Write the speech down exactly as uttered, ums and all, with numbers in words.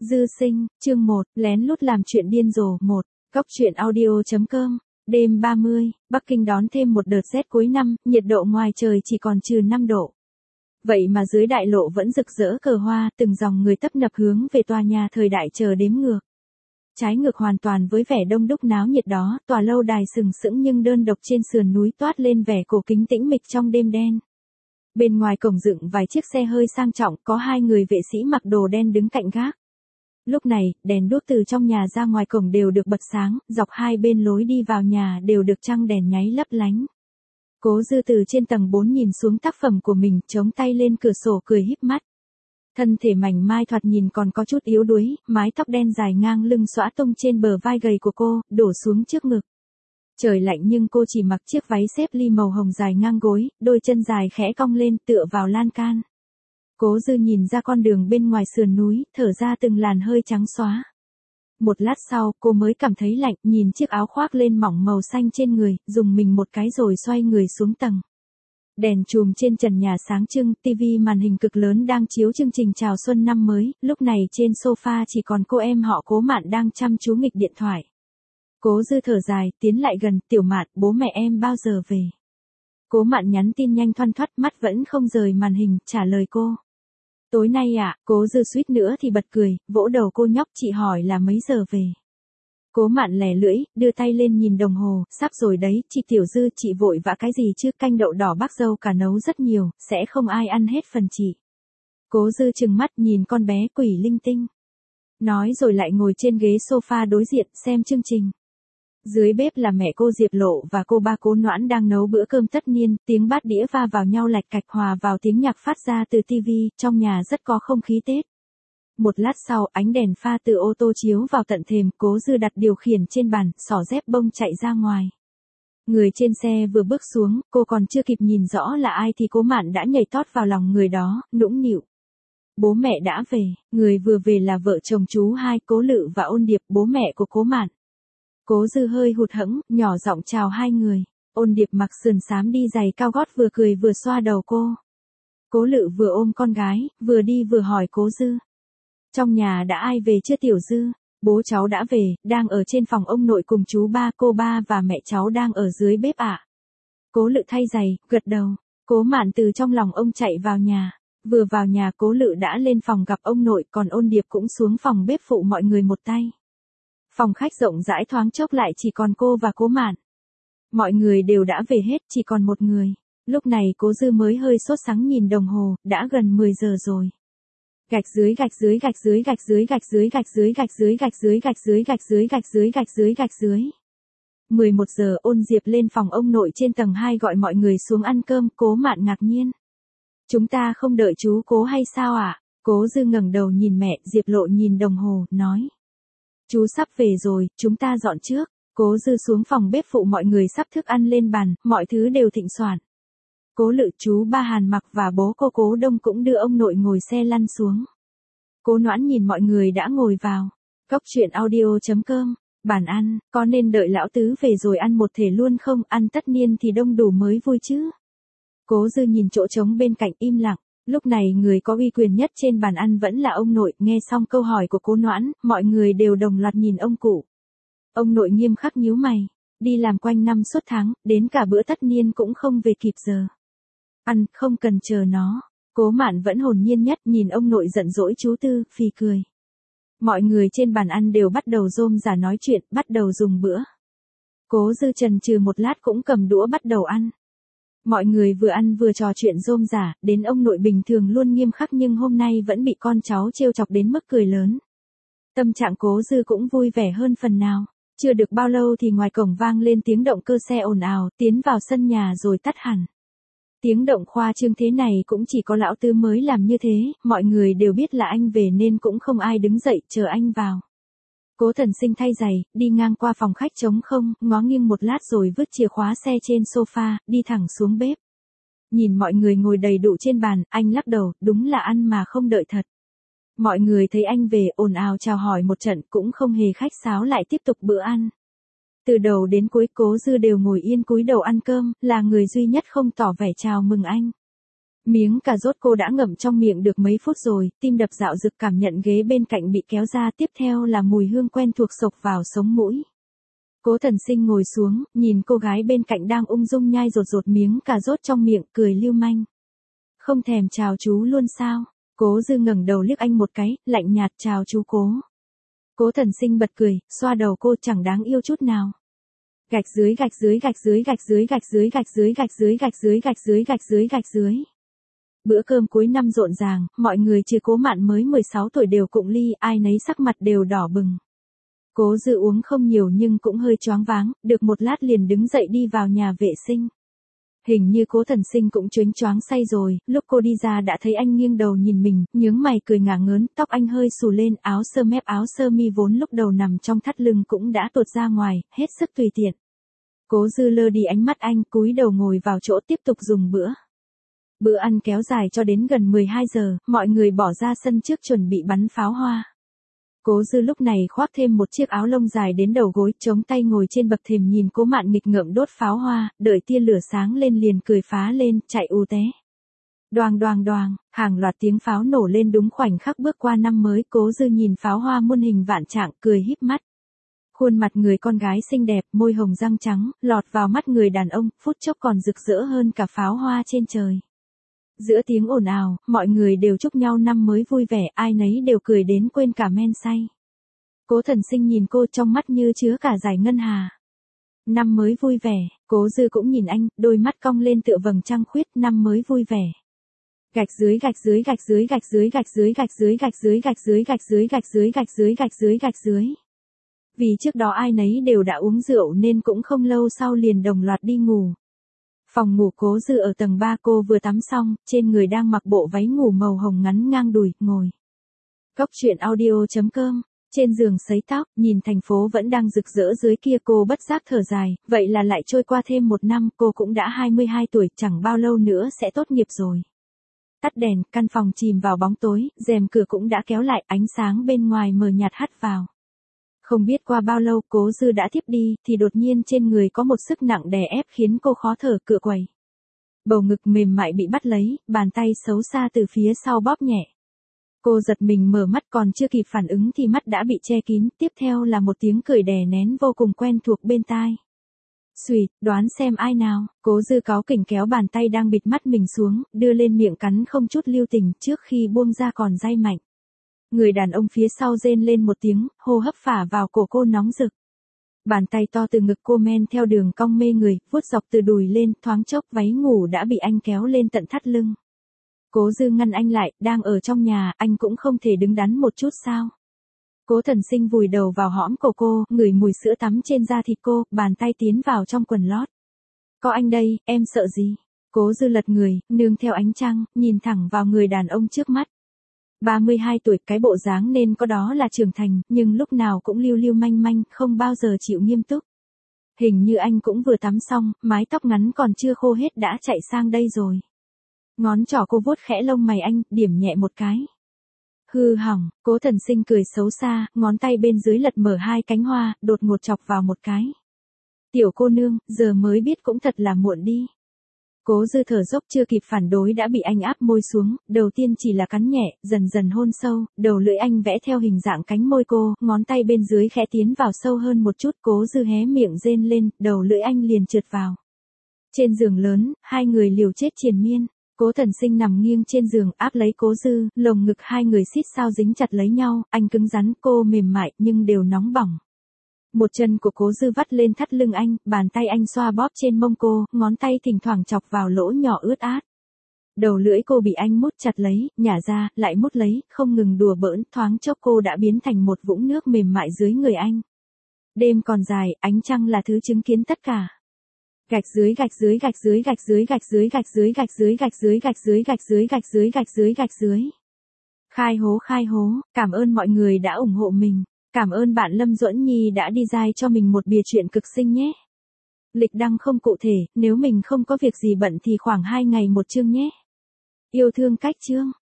Dư sinh, chương một, lén lút làm chuyện điên rồ, một, góc truyện audio.com, đêm ba mươi, Bắc Kinh đón thêm một đợt rét cuối năm, nhiệt độ ngoài trời chỉ còn trừ năm độ. Vậy mà dưới đại lộ vẫn rực rỡ cờ hoa, từng dòng người tấp nập hướng về tòa nhà thời đại chờ đếm ngược. Trái ngược hoàn toàn với vẻ đông đúc náo nhiệt đó, tòa lâu đài sừng sững nhưng đơn độc trên sườn núi toát lên vẻ cổ kính tĩnh mịch trong đêm đen. Bên ngoài cổng dựng vài chiếc xe hơi sang trọng, có hai người vệ sĩ mặc đồ đen đứng cạnh gác. Lúc này, đèn đuốc từ trong nhà ra ngoài cổng đều được bật sáng, dọc hai bên lối đi vào nhà đều được trăng đèn nháy lấp lánh. Cố Dư từ trên tầng bốn nhìn xuống tác phẩm của mình, chống tay lên cửa sổ cười híp mắt. Thân thể mảnh mai thoạt nhìn còn có chút yếu đuối, mái tóc đen dài ngang lưng xõa tung trên bờ vai gầy của cô, đổ xuống trước ngực. Trời lạnh nhưng cô chỉ mặc chiếc váy xếp ly màu hồng dài ngang gối, đôi chân dài khẽ cong lên tựa vào lan can. Cố Dư nhìn ra con đường bên ngoài sườn núi, thở ra từng làn hơi trắng xóa. Một lát sau, cô mới cảm thấy lạnh, nhìn chiếc áo khoác lên mỏng màu xanh trên người, dùng mình một cái rồi xoay người xuống tầng. Đèn chùm trên trần nhà sáng trưng, tivi màn hình cực lớn đang chiếu chương trình chào xuân năm mới, lúc này trên sofa chỉ còn cô em họ Cố Mạn đang chăm chú nghịch điện thoại. Cố Dư thở dài, tiến lại gần, "Tiểu Mạn, bố mẹ em bao giờ về?" Cố Mạn nhắn tin nhanh thoăn thoắt, mắt vẫn không rời màn hình, trả lời cô. "Tối nay ạ." Cố Dư suýt nữa thì bật cười, vỗ đầu cô nhóc, "Chị hỏi là mấy giờ về?" Cố Mạn lẻ lưỡi, đưa tay lên nhìn đồng hồ, "Sắp rồi đấy, chị Tiểu Dư, chị vội vã cái gì chứ, canh đậu đỏ bác dâu cả nấu rất nhiều, sẽ không ai ăn hết phần chị." Cố Dư trừng mắt nhìn con bé quỷ linh tinh. Nói rồi lại ngồi trên ghế sofa đối diện, xem chương trình. Dưới bếp là mẹ cô Diệp Lộ và cô ba Cố Noãn đang nấu bữa cơm tất niên, tiếng bát đĩa va vào nhau lạch cạch hòa vào tiếng nhạc phát ra từ tivi, trong nhà rất có không khí Tết. Một lát sau, ánh đèn pha từ ô tô chiếu vào tận thềm, Cố Dư đặt điều khiển trên bàn, xỏ dép bông chạy ra ngoài. Người trên xe vừa bước xuống, cô còn chưa kịp nhìn rõ là ai thì Cố Mạn đã nhảy tót vào lòng người đó, nũng nịu. "Bố mẹ đã về." Người vừa về là vợ chồng chú hai, Cố Lự và Ôn Điệp, bố mẹ của Cố Mạn. Cố Dư hơi hụt hẫng, nhỏ giọng chào hai người. Ôn Điệp mặc sườn xám đi giày cao gót vừa cười vừa xoa đầu cô. Cố Lự vừa ôm con gái, vừa đi vừa hỏi Cố Dư. "Trong nhà đã ai về chưa Tiểu Dư?" "Bố cháu đã về, đang ở trên phòng ông nội cùng chú ba, cô ba và mẹ cháu đang ở dưới bếp ạ." Cố Lự thay giày, gật đầu. Cố Mạn từ trong lòng ông chạy vào nhà. Vừa vào nhà Cố Lự đã lên phòng gặp ông nội, còn Ôn Điệp cũng xuống phòng bếp phụ mọi người một tay. Phòng khách rộng rãi thoáng chốc lại chỉ còn cô và Cố Mạn. Mọi người đều đã về hết, chỉ còn một người. Lúc này Cố Dư mới hơi sốt sắng nhìn đồng hồ, đã gần mười giờ rồi. Gạch dưới gạch dưới gạch dưới gạch dưới gạch dưới gạch dưới gạch dưới gạch dưới gạch dưới gạch dưới gạch dưới gạch dưới gạch dưới. mười một giờ Ôn Diệp lên phòng ông nội trên tầng hai gọi mọi người xuống ăn cơm, Cố Mạn ngạc nhiên. "Chúng ta không đợi chú Cố hay sao ạ?" Cố Dư ngẩng đầu nhìn mẹ, Diệp Lộ nhìn đồng hồ, nói. "Chú sắp về rồi, chúng ta dọn trước." Cố Dư xuống phòng bếp phụ mọi người sắp thức ăn lên bàn, mọi thứ đều thịnh soạn. Cố Lự, chú ba Hàn Mặc và bố cô Cố Đông cũng đưa ông nội ngồi xe lăn xuống. Cố Noãn nhìn mọi người đã ngồi vào. Góc truyện audio.com, bàn ăn, "Có nên đợi lão tứ về rồi ăn một thể luôn không, ăn tất niên thì đông đủ mới vui chứ." Cố Dư nhìn chỗ trống bên cạnh im lặng. Lúc này người có uy quyền nhất trên bàn ăn vẫn là ông nội, nghe xong câu hỏi của Cố Noãn, mọi người đều đồng loạt nhìn ông cụ. Ông nội nghiêm khắc nhíu mày, đi làm quanh năm suốt tháng, đến cả bữa tất niên cũng không về kịp giờ. "Ăn, không cần chờ nó." Cố Mạn vẫn hồn nhiên nhất, nhìn ông nội giận dỗi chú Tư, phì cười. Mọi người trên bàn ăn đều bắt đầu rôm rả nói chuyện, bắt đầu dùng bữa. Cố Dư chần chừ một lát cũng cầm đũa bắt đầu ăn. Mọi người vừa ăn vừa trò chuyện rôm rả, đến ông nội bình thường luôn nghiêm khắc nhưng hôm nay vẫn bị con cháu trêu chọc đến mức cười lớn. Tâm trạng Cố Dư cũng vui vẻ hơn phần nào. Chưa được bao lâu thì ngoài cổng vang lên tiếng động cơ xe ồn ào, tiến vào sân nhà rồi tắt hẳn. Tiếng động khoa trương thế này cũng chỉ có lão Tư mới làm như thế, mọi người đều biết là anh về nên cũng không ai đứng dậy chờ anh vào. Cố Thần Sinh thay giày, đi ngang qua phòng khách trống không, ngó nghiêng một lát rồi vứt chìa khóa xe trên sofa, đi thẳng xuống bếp. Nhìn mọi người ngồi đầy đủ trên bàn, anh lắc đầu, đúng là ăn mà không đợi thật. Mọi người thấy anh về, ồn ào chào hỏi một trận, cũng không hề khách sáo lại tiếp tục bữa ăn. Từ đầu đến cuối Cố Dư đều ngồi yên cúi đầu ăn cơm, là người duy nhất không tỏ vẻ chào mừng anh. Miếng cà rốt cô đã ngậm trong miệng được mấy phút rồi, tim đập dạo dực cảm nhận ghế bên cạnh bị kéo ra, tiếp theo là mùi hương quen thuộc xộc vào sống mũi. Cố Thần Sinh ngồi xuống, nhìn cô gái bên cạnh đang ung dung nhai rột rột miếng cà rốt trong miệng, cười lưu manh. Không thèm chào chú luôn sao? Cố Dư ngẩng đầu liếc anh một cái, lạnh nhạt chào chú Cố. Cố Thần Sinh bật cười, xoa đầu cô chẳng đáng yêu chút nào. Gạch dưới gạch dưới gạch dưới gạch dưới gạch dưới gạch dưới gạch dưới gạch dưới gạch dưới gạch dưới gạch dưới. Bữa cơm cuối năm rộn ràng, mọi người trừ Cố Mạn mới mười sáu tuổi đều cụng ly, ai nấy sắc mặt đều đỏ bừng. Cố Dư uống không nhiều nhưng cũng hơi choáng váng, được một lát liền đứng dậy đi vào nhà vệ sinh. Hình như Cố Thần Sinh cũng choáng choáng say rồi, lúc cô đi ra đã thấy anh nghiêng đầu nhìn mình, nhướng mày cười ngả ngớn, tóc anh hơi xù lên, áo sơ mép áo sơ mi vốn lúc đầu nằm trong thắt lưng cũng đã tuột ra ngoài, hết sức tùy tiện. Cố Dư lơ đi ánh mắt anh, cúi đầu ngồi vào chỗ tiếp tục dùng bữa. Bữa ăn kéo dài cho đến gần mười hai giờ, mọi người bỏ ra sân trước chuẩn bị bắn pháo hoa. Cố Dư lúc này khoác thêm một chiếc áo lông dài đến đầu gối, chống tay ngồi trên bậc thềm nhìn Cố Mạn nghịch ngợm đốt pháo hoa, đợi tia lửa sáng lên liền cười phá lên, chạy ù té. Đoàng đoàng đoàng, hàng loạt tiếng pháo nổ lên đúng khoảnh khắc bước qua năm mới, Cố Dư nhìn pháo hoa muôn hình vạn trạng, cười híp mắt. Khuôn mặt người con gái xinh đẹp, môi hồng răng trắng, lọt vào mắt người đàn ông, phút chốc còn rực rỡ hơn cả pháo hoa trên trời. Giữa tiếng ồn ào, mọi người đều chúc nhau năm mới vui vẻ, ai nấy đều cười đến quên cả men say. Cố Thần Sinh nhìn cô trong mắt như chứa cả dải ngân hà. Năm mới vui vẻ, Cố Dư cũng nhìn anh, đôi mắt cong lên tựa vầng trăng khuyết, năm mới vui vẻ. Gạch dưới gạch dưới gạch dưới gạch dưới gạch dưới gạch dưới gạch dưới gạch dưới gạch dưới gạch dưới gạch dưới gạch dưới gạch dưới. Vì trước đó ai nấy đều đã uống rượu nên cũng không lâu sau liền đồng loạt đi ngủ. Phòng ngủ Cố Dư ở tầng ba, cô vừa tắm xong, trên người đang mặc bộ váy ngủ màu hồng ngắn ngang đùi, ngồi. Cốc truyện audio chấm com, trên giường sấy tóc, nhìn thành phố vẫn đang rực rỡ dưới kia cô bất giác thở dài, vậy là lại trôi qua thêm một năm, cô cũng đã hai mươi hai tuổi, chẳng bao lâu nữa sẽ tốt nghiệp rồi. Tắt đèn, căn phòng chìm vào bóng tối, rèm cửa cũng đã kéo lại, ánh sáng bên ngoài mờ nhạt hắt vào. Không biết qua bao lâu Cố Dư đã thiếp đi, thì đột nhiên trên người có một sức nặng đè ép khiến cô khó thở, cựa quẩy. Bầu ngực mềm mại bị bắt lấy, bàn tay xấu xa từ phía sau bóp nhẹ. Cô giật mình mở mắt, còn chưa kịp phản ứng thì mắt đã bị che kín, tiếp theo là một tiếng cười đè nén vô cùng quen thuộc bên tai. Xùi, đoán xem ai nào, Cố Dư cáu kỉnh kéo bàn tay đang bịt mắt mình xuống, đưa lên miệng cắn không chút lưu tình, trước khi buông ra còn day mạnh. Người đàn ông phía sau rên lên một tiếng, hô hấp phả vào cổ cô nóng rực. Bàn tay to từ ngực cô men theo đường cong mê người, vuốt dọc từ đùi lên, thoáng chốc váy ngủ đã bị anh kéo lên tận thắt lưng. Cố Dư ngăn anh lại, đang ở trong nhà, anh cũng không thể đứng đắn một chút sao. Cố Thần Sinh vùi đầu vào hõm cổ cô, ngửi mùi sữa tắm trên da thịt cô, bàn tay tiến vào trong quần lót. Có anh đây, em sợ gì? Cố Dư lật người, nương theo ánh trăng, nhìn thẳng vào người đàn ông trước mắt. ba mươi hai tuổi, cái bộ dáng nên có đó là trưởng thành, nhưng lúc nào cũng lưu lưu manh manh, không bao giờ chịu nghiêm túc. Hình như anh cũng vừa tắm xong, mái tóc ngắn còn chưa khô hết đã chạy sang đây rồi. Ngón trỏ cô vuốt khẽ lông mày anh, điểm nhẹ một cái. Hư hỏng, Cố Thần Sinh cười xấu xa, ngón tay bên dưới lật mở hai cánh hoa, đột ngột chọc vào một cái. Tiểu cô nương, giờ mới biết cũng thật là muộn đi. Cố Dư thở dốc chưa kịp phản đối đã bị anh áp môi xuống, đầu tiên chỉ là cắn nhẹ, dần dần hôn sâu, đầu lưỡi anh vẽ theo hình dạng cánh môi cô, ngón tay bên dưới khẽ tiến vào sâu hơn một chút, Cố Dư hé miệng rên lên, đầu lưỡi anh liền trượt vào. Trên giường lớn, hai người liều chết triền miên. Cố Thần Sinh nằm nghiêng trên giường áp lấy Cố Dư, lồng ngực hai người xít sao dính chặt lấy nhau, anh cứng rắn, cô mềm mại nhưng đều nóng bỏng. Một chân của Cố Dư vắt lên thắt lưng anh, bàn tay anh xoa bóp trên mông cô, ngón tay thỉnh thoảng chọc vào lỗ nhỏ ướt át. Đầu lưỡi cô bị anh mút chặt lấy, nhả ra, lại mút lấy, không ngừng đùa bỡn, thoáng chốc cô đã biến thành một vũng nước mềm mại dưới người anh. Đêm còn dài, ánh trăng là thứ chứng kiến tất cả. Gạch dưới gạch dưới gạch dưới gạch dưới gạch dưới gạch dưới gạch dưới gạch dưới gạch dưới gạch dưới gạch dưới gạch dưới gạch dưới. Khai hố khai hố, cảm ơn mọi người đã ủng hộ mình. Cảm ơn bạn Lâm Duẫn Nhi đã design cho mình một bìa truyện cực xinh nhé. Lịch đăng không cụ thể, nếu mình không có việc gì bận thì khoảng hai ngày một chương nhé. Yêu thương cách chương.